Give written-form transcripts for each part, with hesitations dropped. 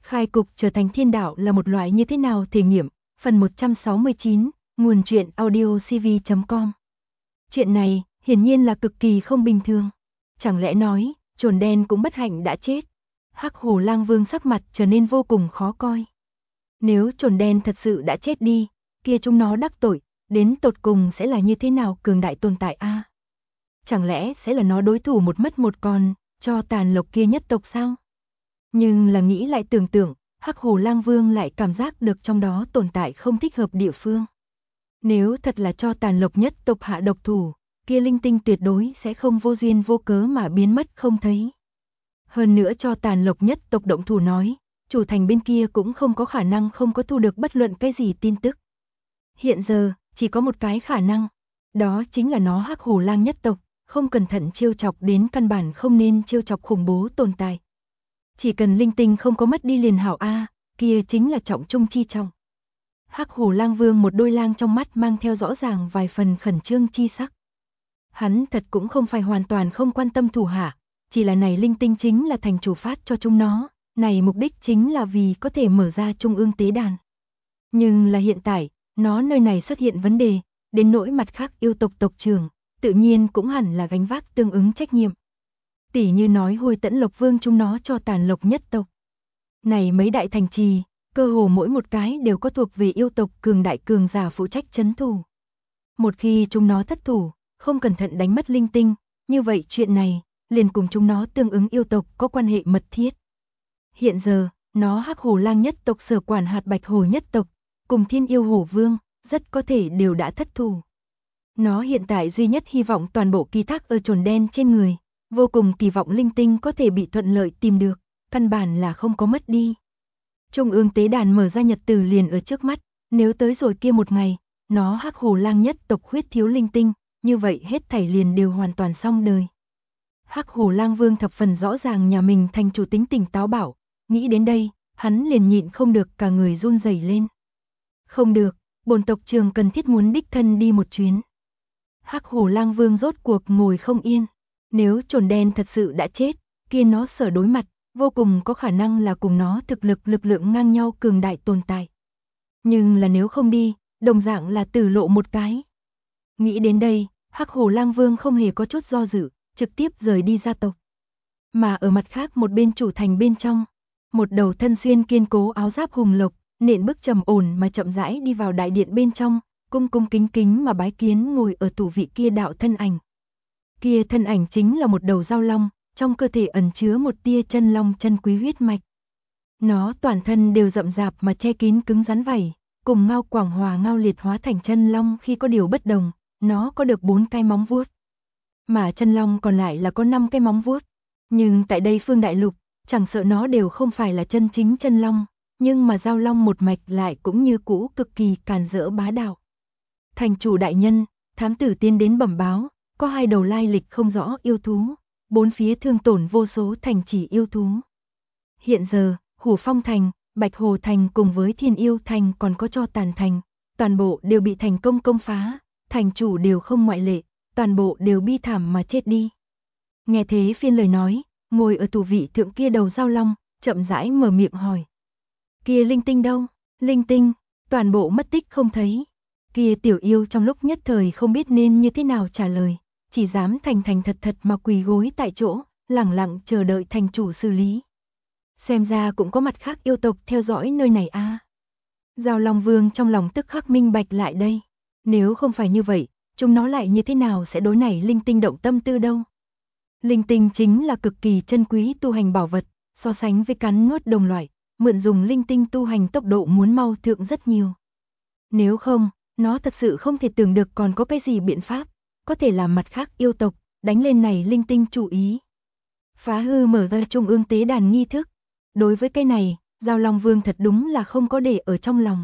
Khai cục trở thành thiên đạo là một loại như thế nào thể nghiệm, phần 169, nguồn truyện audiocv.com. Chuyện này, hiển nhiên là cực kỳ không bình thường. Chẳng lẽ nói, trồn đen cũng bất hạnh đã chết? Hắc Hổ Lang Vương sắc mặt trở nên vô cùng khó coi. Nếu trồn đen thật sự đã chết đi, kia chúng nó đắc tội, đến tột cùng sẽ là như thế nào cường đại tồn tại a? Chẳng lẽ sẽ là nó đối thủ một mất một còn, cho tàn lộc kia nhất tộc sao? Nhưng là nghĩ lại tưởng tượng, Hắc Hổ Lang Vương lại cảm giác được trong đó tồn tại không thích hợp địa phương. Nếu thật là cho tàn lộc nhất tộc hạ độc thủ, kia linh tinh tuyệt đối sẽ không vô duyên vô cớ mà biến mất không thấy. Hơn nữa cho tàn lộc nhất tộc động thủ nói, chủ thành bên kia cũng không có khả năng không có thu được bất luận cái gì tin tức. Hiện giờ, chỉ có một cái khả năng, đó chính là nó Hắc Hổ Lang nhất tộc, không cẩn thận trêu chọc đến căn bản không nên trêu chọc khủng bố tồn tại. Chỉ cần linh tinh không có mất đi liền hảo a, kia chính là trọng trung chi trọng. Hắc Hổ Lang Vương một đôi lang trong mắt mang theo rõ ràng vài phần khẩn trương chi sắc. Hắn thật cũng không phải hoàn toàn không quan tâm thủ hạ, chỉ là này linh tinh chính là thành chủ phát cho chúng nó, này mục đích chính là vì có thể mở ra trung ương tế đàn. Nhưng là hiện tại, nó nơi này xuất hiện vấn đề, đến nỗi mặt khác yêu tộc tộc trưởng, tự nhiên cũng hẳn là gánh vác tương ứng trách nhiệm. Tỷ như nói Hồi Tẫn Lộc Vương chúng nó cho tàn lộc nhất tộc. Này mấy đại thành trì, cơ hồ mỗi một cái đều có thuộc về yêu tộc cường đại cường giả phụ trách trấn thủ. Một khi chúng nó thất thủ, không cẩn thận đánh mất linh tinh, như vậy chuyện này, liền cùng chúng nó tương ứng yêu tộc có quan hệ mật thiết. Hiện giờ, nó Hắc Hổ Lang nhất tộc sở quản hạt Bạch Hổ nhất tộc, cùng Thiên Yêu Hổ Vương, rất có thể đều đã thất thủ. Nó hiện tại duy nhất hy vọng toàn bộ ký thác ở trồn đen trên người, vô cùng kỳ vọng linh tinh có thể bị thuận lợi tìm được, căn bản là không có mất đi. Trung ương tế đàn mở ra nhật tử liền ở trước mắt, nếu tới rồi kia một ngày, nó Hắc Hổ Lang nhất tộc khuyết thiếu linh tinh, như vậy hết thảy liền đều hoàn toàn xong đời. Hắc Hổ Lang Vương thập phần rõ ràng nhà mình thành chủ tính tình táo bạo, nghĩ đến đây, hắn liền nhịn không được cả người run rẩy lên. Không được, bổn tộc trưởng cần thiết muốn đích thân đi một chuyến. Hắc Hổ Lang Vương rốt cuộc ngồi không yên, nếu trồn đen thật sự đã chết, kia nó sở đối mặt, vô cùng có khả năng là cùng nó thực lực lượng ngang nhau cường đại tồn tại. Nhưng là nếu không đi, đồng dạng là tử lộ một cái. Nghĩ đến đây, Hắc Hổ Lang Vương không hề có chút do dự, trực tiếp rời đi gia tộc. Mà ở mặt khác một bên chủ thành bên trong, một đầu thân xuyên kiên cố áo giáp hùng lộc, nện bước trầm ổn mà chậm rãi đi vào đại điện bên trong, cung cung kính kính mà bái kiến ngồi ở tủ vị kia đạo thân ảnh. Kia thân ảnh chính là một đầu dao long, trong cơ thể ẩn chứa một tia chân long chân quý huyết mạch. Nó toàn thân đều rậm rạp mà che kín cứng rắn vảy, cùng Ngao Quảng Hòa Ngao Liệt hóa thành chân long khi có điều bất đồng, nó có được 4 cái móng vuốt. Mà chân long còn lại là có 5 cái móng vuốt. Nhưng tại đây phương đại lục, chẳng sợ nó đều không phải là chân chính chân long, nhưng mà giao long một mạch lại cũng như cũ cực kỳ càn rỡ bá đạo. Thành chủ đại nhân, thám tử tiến đến bẩm báo, có 2 đầu lai lịch không rõ yêu thú, 4 phía thương tổn vô số thành trì yêu thú. Hiện giờ, Hổ Phong Thành, Bạch Hồ Thành cùng với Thiên Yêu Thành còn có Cho Tàn Thành, toàn bộ đều bị thành công công phá, thành chủ đều không ngoại lệ, toàn bộ đều bi thảm mà chết đi. Nghe thế phiên lời nói, ngồi ở tủ vị thượng kia đầu dao long, chậm rãi mở miệng hỏi. Kia linh tinh đâu? Linh tinh, toàn bộ mất tích không thấy. Kia tiểu yêu trong lúc nhất thời không biết nên như thế nào trả lời, chỉ dám thành thật mà quỳ gối tại chỗ, lẳng lặng chờ đợi thành chủ xử lý. Xem ra cũng có mặt khác yêu tộc theo dõi nơi này a. Giao Long Vương trong lòng tức khắc minh bạch lại đây. Nếu không phải như vậy, chúng nó lại như thế nào sẽ đối này linh tinh động tâm tư đâu? Linh tinh chính là cực kỳ chân quý tu hành bảo vật, so sánh với cắn nuốt đồng loại, mượn dùng linh tinh tu hành tốc độ muốn mau thượng rất nhiều. Nếu không, nó thật sự không thể tưởng được còn có cái gì biện pháp, có thể làm mặt khác yêu tộc, đánh lên này linh tinh chủ ý. Phá hư mở ra trung ương tế đàn nghi thức. Đối với cái này, Giao Long Vương thật đúng là không có để ở trong lòng.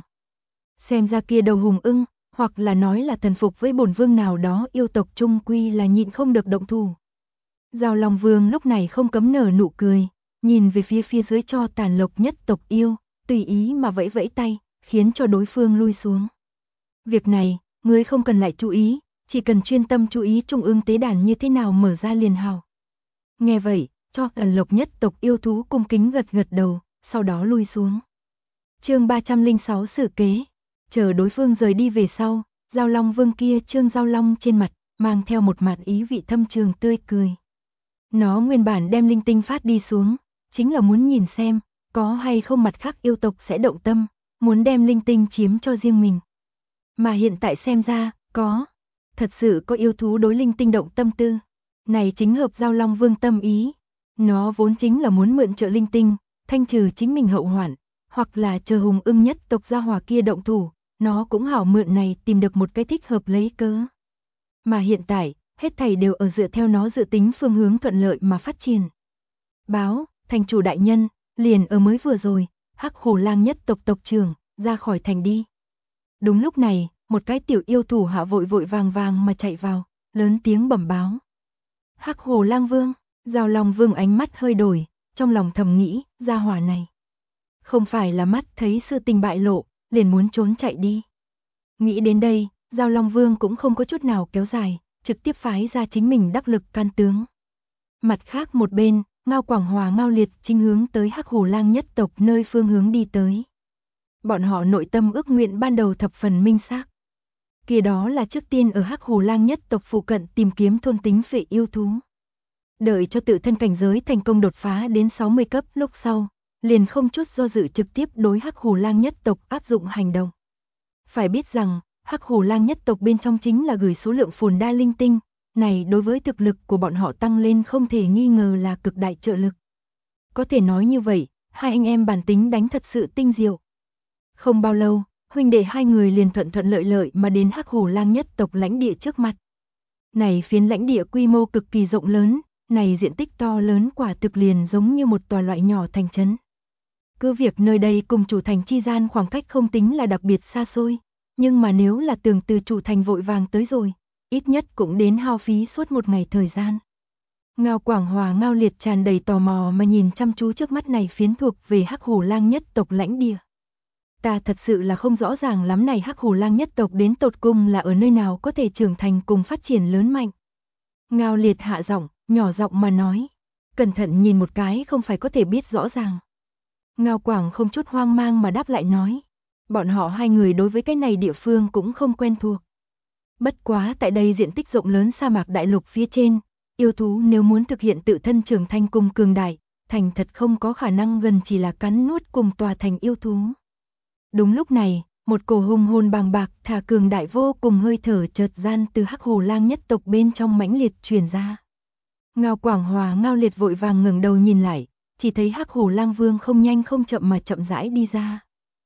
Xem ra kia đầu hùng ưng, hoặc là nói là thần phục với bổn vương nào đó yêu tộc trung quy là nhịn không được động thủ. Giao Long Vương lúc này không cấm nở nụ cười, nhìn về phía dưới Cho Tàn lộc nhất tộc yêu, tùy ý mà vẫy vẫy tay, khiến cho đối phương lui xuống. Việc này, ngươi không cần lại chú ý, chỉ cần chuyên tâm chú ý trung ương tế đàn như thế nào mở ra liền hào. Nghe vậy, Cho Tàn lộc nhất tộc yêu thú cung kính gật gật đầu, sau đó lui xuống. Chương 306 xử kế. Chờ đối phương rời đi về sau, Giao Long Vương kia Trương Giao Long trên mặt mang theo một mặt ý vị thâm trường tươi cười. Nó nguyên bản đem linh tinh phát đi xuống, chính là muốn nhìn xem có hay không mặt khác yêu tộc sẽ động tâm, muốn đem linh tinh chiếm cho riêng mình. Mà hiện tại xem ra, thật sự có yêu thú đối linh tinh động tâm tư. Này chính hợp Giao Long Vương tâm ý. Nó vốn chính là muốn mượn trợ linh tinh, thanh trừ chính mình hậu hoạn, hoặc là chờ Hùng Ưng nhất tộc gia hỏa kia động thủ, nó cũng hảo mượn này tìm được một cái thích hợp lấy cớ. Mà hiện tại, hết thảy đều ở dựa theo nó dự tính phương hướng thuận lợi mà phát triển. Báo, thành chủ đại nhân, liền ở mới vừa rồi, Hắc Hổ Lang nhất tộc tộc trưởng ra khỏi thành đi. Đúng lúc này, một cái tiểu yêu thủ hạ vội vội vàng vàng mà chạy vào, lớn tiếng bẩm báo. Hắc Hổ Lang Vương, Giao Long Vương ánh mắt hơi đổi, trong lòng thầm nghĩ, gia hỏa này không phải là mắt thấy sự tình bại lộ, liền muốn trốn chạy đi. Nghĩ đến đây, Giao Long Vương cũng không có chút nào kéo dài, trực tiếp phái ra chính mình đắc lực can tướng. Mặt khác một bên, Ngao Quảng Hòa Ngao Liệt chính hướng tới Hắc Hổ Lang nhất tộc nơi phương hướng đi tới. Bọn họ nội tâm ước nguyện ban đầu thập phần minh xác. Kia đó là trước tiên ở Hắc Hổ Lang nhất tộc phụ cận tìm kiếm thôn tính phệ yêu thú. Đợi cho tự thân cảnh giới thành công đột phá đến 60 cấp lúc sau, liền không chút do dự trực tiếp đối Hắc Hổ Lang nhất tộc áp dụng hành động. Phải biết rằng, Hắc Hổ Lang nhất tộc bên trong chính là gửi số lượng phồn đa linh tinh, này đối với thực lực của bọn họ tăng lên không thể nghi ngờ là cực đại trợ lực. Có thể nói như vậy, hai anh em bản tính đánh thật sự tinh diệu. Không bao lâu, huynh đệ hai người liền thuận thuận lợi lợi mà đến Hắc Hổ Lang nhất tộc lãnh địa trước mặt. Này phiến lãnh địa quy mô cực kỳ rộng lớn, này diện tích to lớn quả thực liền giống như một tòa loại nhỏ thành trấn. Cứ việc nơi đây cùng chủ thành chi gian khoảng cách không tính là đặc biệt xa xôi, nhưng mà nếu là tưởng từ chủ thành vội vàng tới rồi, ít nhất cũng đến hao phí suốt một ngày thời gian. Ngao Quảng Hòa Ngao Liệt tràn đầy tò mò mà nhìn chăm chú trước mắt này phiến thuộc về Hắc Hổ Lang nhất tộc lãnh địa. Ta thật sự là không rõ ràng lắm này Hắc Hổ Lang nhất tộc đến tột cùng là ở nơi nào có thể trưởng thành cùng phát triển lớn mạnh. Ngao Liệt hạ giọng, nhỏ giọng mà nói, cẩn thận nhìn một cái không phải có thể biết rõ ràng. Ngao Quảng không chút hoang mang mà đáp lại nói, bọn họ hai người đối với cái này địa phương cũng không quen thuộc. Bất quá tại đây diện tích rộng lớn sa mạc đại lục phía trên, yêu thú nếu muốn thực hiện tự thân trưởng thành cùng cường đại, thành thật không có khả năng gần chỉ là cắn nuốt cùng tòa thành yêu thú. Đúng lúc này, một cổ hùng hồn bàng bạc thả cường đại vô cùng hơi thở chợt gian từ Hắc Hổ Lang nhất tộc bên trong mãnh liệt truyền ra. Ngao Quảng Hòa Ngao Liệt vội vàng ngẩng đầu nhìn lại, chỉ thấy Hắc Hổ Lang Vương không nhanh không chậm mà chậm rãi đi ra.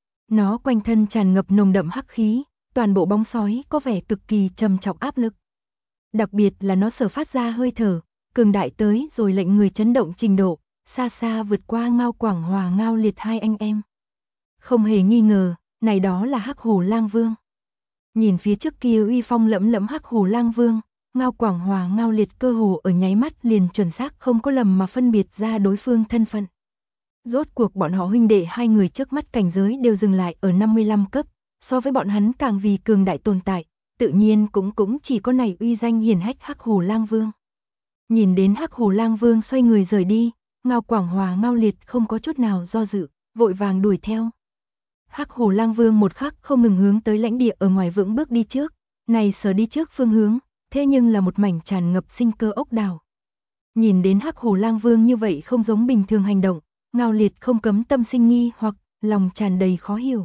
Nó quanh thân tràn ngập nồng đậm hắc khí, toàn bộ bóng sói có vẻ cực kỳ trầm trọng áp lực. Đặc biệt là nó sở phát ra hơi thở, cường đại tới rồi lệnh người chấn động trình độ, xa xa vượt qua Ngao Quảng Hòa Ngao Liệt hai anh em. Không hề nghi ngờ, này đó là Hắc Hổ Lang Vương. Nhìn phía trước kia uy phong lẫm lẫm Hắc Hổ Lang Vương, Ngao Quảng Hòa Ngao Liệt cơ hồ ở nháy mắt liền chuẩn xác không có lầm mà phân biệt ra đối phương thân phận. Rốt cuộc bọn họ huynh đệ hai người trước mắt cảnh giới đều dừng lại ở 55 cấp, so với bọn hắn càng vì cường đại tồn tại, tự nhiên cũng chỉ có này uy danh hiển hách Hắc Hổ Lang Vương. Nhìn đến Hắc Hổ Lang Vương xoay người rời đi, Ngao Quảng Hòa Ngao Liệt không có chút nào do dự, vội vàng đuổi theo. Hắc Hổ Lang Vương một khắc không ngừng hướng tới lãnh địa ở ngoài vững bước đi trước, này sở đi trước phương hướng, thế nhưng là một mảnh tràn ngập sinh cơ ốc đảo. Nhìn đến Hắc Hổ Lang Vương như vậy không giống bình thường hành động, Ngao Liệt không cấm tâm sinh nghi hoặc lòng tràn đầy khó hiểu.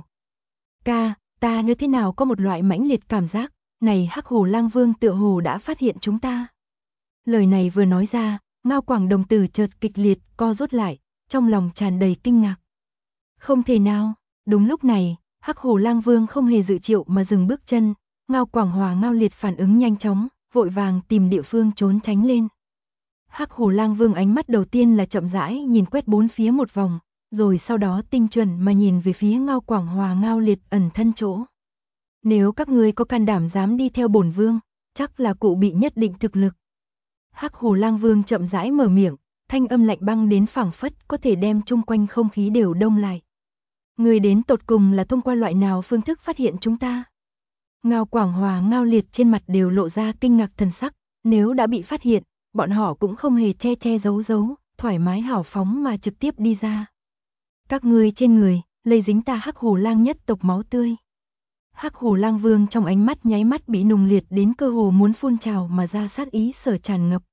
Ta như thế nào có một loại mãnh liệt cảm giác, này Hắc Hổ Lang Vương tựa hồ đã phát hiện chúng ta. Lời này vừa nói ra, Ngao Quảng đồng tử chợt kịch liệt co rút lại, trong lòng tràn đầy kinh ngạc. Không thể nào, đúng lúc này, Hắc Hổ Lang Vương không hề dự triệu mà dừng bước chân, Ngao Quảng Hòa Ngao Liệt phản ứng nhanh chóng, vội vàng tìm địa phương trốn tránh lên. Hắc Hổ Lang Vương ánh mắt đầu tiên là chậm rãi nhìn quét bốn phía một vòng, rồi sau đó tinh chuẩn mà nhìn về phía Ngao Quảng Hòa Ngao Liệt ẩn thân chỗ. Nếu các ngươi có can đảm dám đi theo bổn vương, chắc là cụ bị nhất định thực lực. Hắc Hổ Lang Vương chậm rãi mở miệng, thanh âm lạnh băng đến phảng phất có thể đem chung quanh không khí đều đông lại. Người đến tột cùng là thông qua loại nào phương thức phát hiện chúng ta? Ngao Quảng Hòa Ngao Liệt trên mặt đều lộ ra kinh ngạc thần sắc, nếu đã bị phát hiện, bọn họ cũng không hề che giấu, thoải mái hào phóng mà trực tiếp đi ra. Các ngươi trên người, lây dính ta Hắc Hổ Lang nhất tộc máu tươi. Hắc Hổ Lang Vương trong ánh mắt nháy mắt bị nùng liệt đến cơ hồ muốn phun trào mà ra sát ý sở tràn ngập.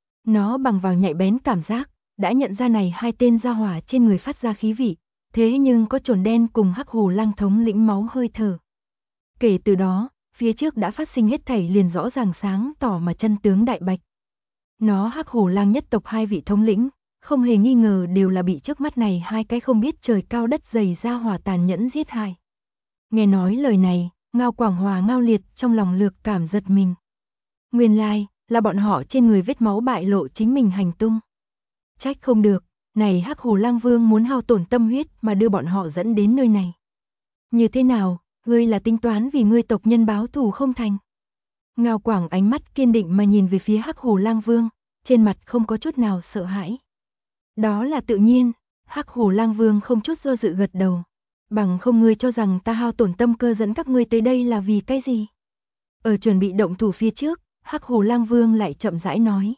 Nó bằng vào nhạy bén cảm giác, đã nhận ra này hai tên gia hỏa trên người phát ra khí vị, thế nhưng có trồn đen cùng Hắc Hổ Lang thống lĩnh máu hơi thở. Kể từ đó, phía trước đã phát sinh hết thảy liền rõ ràng sáng tỏ mà chân tướng đại bạch. Nó Hắc Hổ Lang nhất tộc hai vị thống lĩnh, không hề nghi ngờ đều là bị trước mắt này hai cái không biết trời cao đất dày gia hỏa tàn nhẫn giết hại. Nghe nói lời này, Ngao Quảng Hòa Ngao Liệt trong lòng lược cảm giật mình. Nguyên lai, là bọn họ trên người vết máu bại lộ chính mình hành tung. Trách không được, này Hắc Hổ Lang Vương muốn hao tổn tâm huyết mà đưa bọn họ dẫn đến nơi này. Như thế nào, ngươi là tính toán vì ngươi tộc nhân báo thù không thành? Ngao Quảng ánh mắt kiên định mà nhìn về phía Hắc Hổ Lang Vương, trên mặt không có chút nào sợ hãi. Đó là tự nhiên, Hắc Hổ Lang Vương không chút do dự gật đầu. Bằng không ngươi cho rằng ta hao tổn tâm cơ dẫn các ngươi tới đây là vì cái gì? Ở chuẩn bị động thủ phía trước, Hắc Hổ Lang Vương lại chậm rãi nói.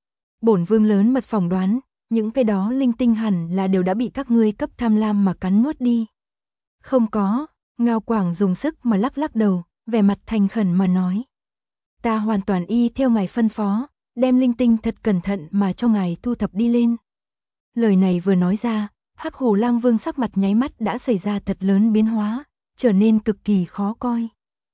Bổn vương lớn mật phỏng đoán, những cái đó linh tinh hẳn là đều đã bị các ngươi cấp tham lam mà cắn nuốt đi. Không có, Ngao Quảng dùng sức mà lắc lắc đầu, vẻ mặt thành khẩn mà nói. Ta hoàn toàn y theo ngài phân phó, đem linh tinh thật cẩn thận mà cho ngài thu thập đi lên. Lời này vừa nói ra, Hắc Hổ Lang Vương sắc mặt nháy mắt đã xảy ra thật lớn biến hóa, trở nên cực kỳ khó coi.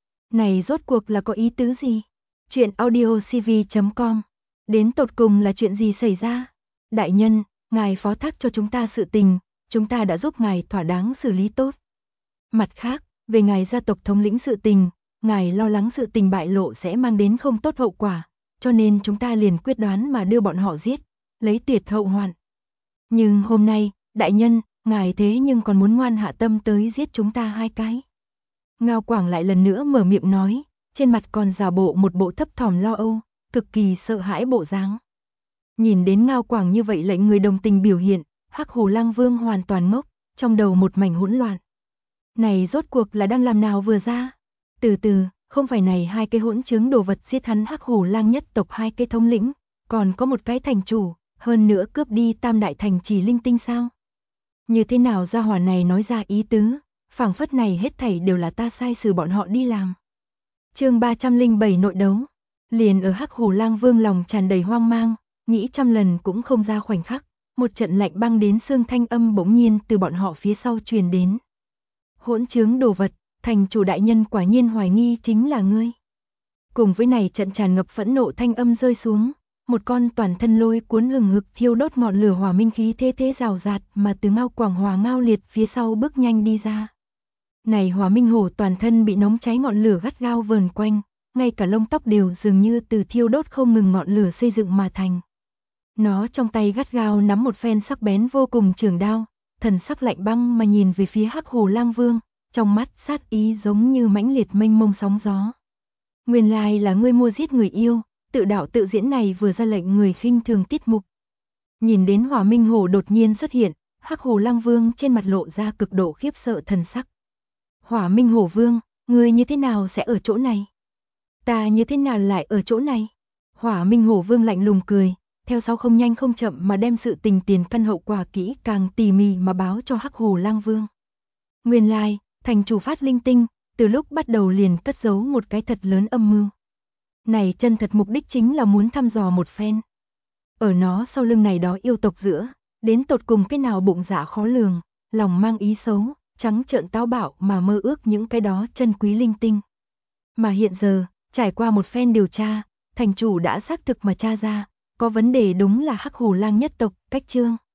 Này rốt cuộc là có ý tứ gì? Chuyện audiocv.com. Đến tột cùng là chuyện gì xảy ra? Đại nhân, ngài phó thác cho chúng ta sự tình, chúng ta đã giúp ngài thỏa đáng xử lý tốt. Mặt khác, về ngài gia tộc thống lĩnh sự tình, ngài lo lắng sự tình bại lộ sẽ mang đến không tốt hậu quả, cho nên chúng ta liền quyết đoán mà đưa bọn họ giết, lấy tuyệt hậu hoạn. Nhưng hôm nay, đại nhân, ngài thế nhưng còn muốn ngoan hạ tâm tới giết chúng ta hai cái. Ngao Quảng lại lần nữa mở miệng nói, trên mặt còn giả bộ một bộ thấp thỏm lo âu, cực kỳ sợ hãi bộ dáng. Nhìn đến Ngao Quảng như vậy lệnh người đồng tình biểu hiện, Hắc Hổ Lang Vương hoàn toàn ngốc, trong đầu một mảnh hỗn loạn. Này rốt cuộc là đang làm nào vừa ra? Từ từ, không phải này hai cái hỗn chứng đồ vật giết hắn Hắc Hổ Lang nhất tộc hai cái thống lĩnh, còn có một cái thành chủ, hơn nữa cướp đi tam đại thành trì linh tinh sao? Như thế nào gia hỏa này nói ra ý tứ, phảng phất này hết thảy đều là ta sai xử bọn họ đi làm. Chương 307 nội đấu, liền ở Hắc Hổ Lang Vương lòng tràn đầy hoang mang, nghĩ trăm lần cũng không ra khoảnh khắc, một trận lạnh băng đến xương thanh âm bỗng nhiên từ bọn họ phía sau truyền đến. Hỗn chứng đồ vật, thành chủ đại nhân quả nhiên hoài nghi chính là ngươi. Cùng với này trận tràn ngập phẫn nộ thanh âm rơi xuống, một con toàn thân lôi cuốn hừng hực thiêu đốt ngọn lửa hỏa minh khí thế thế rào rạt mà từ Ngao Quảng Hòa Ngao Liệt phía sau bước nhanh đi ra. Này hỏa minh hổ toàn thân bị nóng cháy ngọn lửa gắt gao vờn quanh, ngay cả lông tóc đều dường như từ thiêu đốt không ngừng ngọn lửa xây dựng mà thành. Nó trong tay gắt gao nắm một phen sắc bén vô cùng trường đao, thần sắc lạnh băng mà nhìn về phía Hắc Hổ Lang Vương, trong mắt sát ý giống như mãnh liệt mênh mông sóng gió. Nguyên lai là ngươi mua giết người yêu, tự đạo tự diễn này vừa ra lệnh người khinh thường tiết mục. Nhìn đến Hỏa Minh Hổ đột nhiên xuất hiện, Hắc Hổ Lang Vương trên mặt lộ ra cực độ khiếp sợ thần sắc. Hỏa Minh Hổ Vương, ngươi như thế nào sẽ ở chỗ này? Ta như thế nào lại ở chỗ này? Hỏa Minh Hổ Vương lạnh lùng cười, theo sau không nhanh không chậm mà đem sự tình tiền căn hậu quả kỹ càng tỉ mỉ mà báo cho Hắc Hổ Lang Vương. Nguyên lai, thành chủ phát linh tinh, từ lúc bắt đầu liền cất giấu một cái thật lớn âm mưu. Này chân thật mục đích chính là muốn thăm dò một phen. Ở nó sau lưng này đó yêu tộc giữa, đến tột cùng cái nào bụng dạ khó lường, lòng mang ý xấu, trắng trợn táo bạo mà mơ ước những cái đó chân quý linh tinh. Mà hiện giờ, trải qua một phen điều tra, thành chủ đã xác thực mà tra ra, có vấn đề đúng là Hắc Hổ Lang nhất tộc, cách chương.